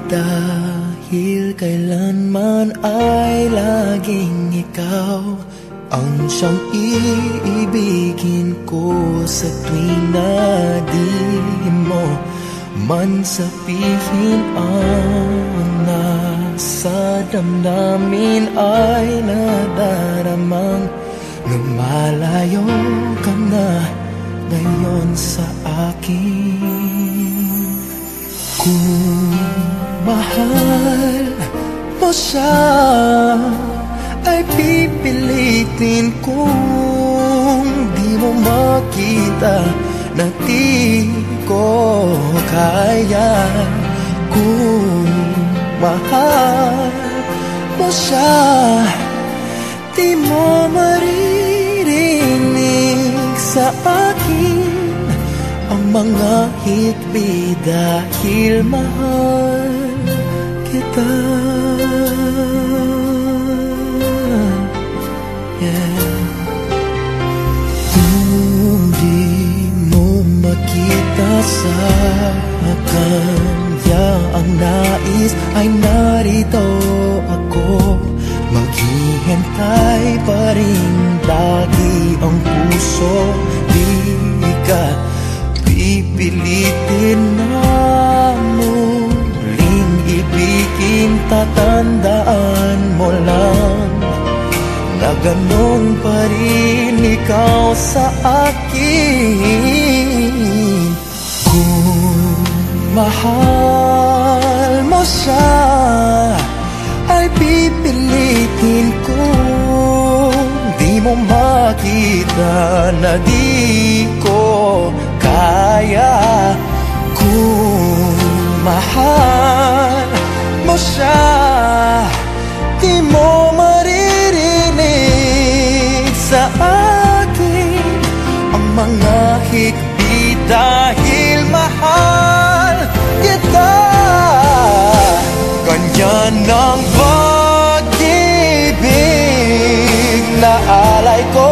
dahil kailanman ay laging ikaw ang siyang iibigin ko sa tuwing na di mo man sabihin ang nasa damdamin ay nadaramang lumalayo ka na ngayon sa akin. Kung mahal mo siya ay pipilitin kung di mo makita na di ko kaya. Kung mahal mo siya, di mo maririnig sa akin ang mga hikbi dahil mahal kita. Kung di mo makita sa kanya ang nais ay narito ako, maghihintay pa rin lagi ang puso. Di ka pipilitin na muling ibigin, tatandaan mo lang na ganun pa rin ikaw sa akin. Kung mahal mo siya ay pipilitin kung di mo makita na di ko kaya. Kung mahal mo siya, di mo maririnig sa akin ang mga hikbi dahil mahal kita. Ganyan ang pag-ibig na alay ko,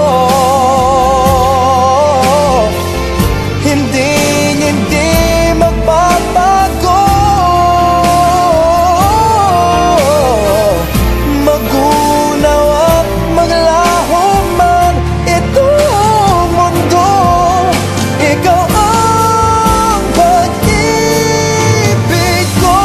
hindi magbabago. Magunaw at maglaho man itong mundo, ikaw ang pag-ibig ko.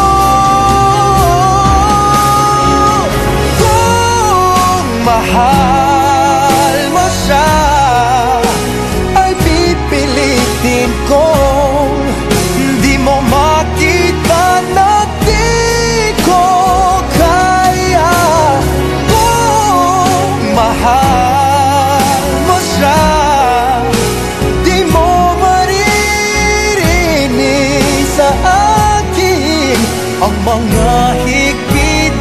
Kung mahal mo siya ay pipilitin kong di mo makita na di ko kaya. Kung mahal mo siya, di mo maririnig sa akin ang mga higpit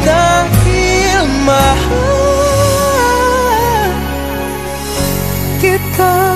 dahil mahal kita.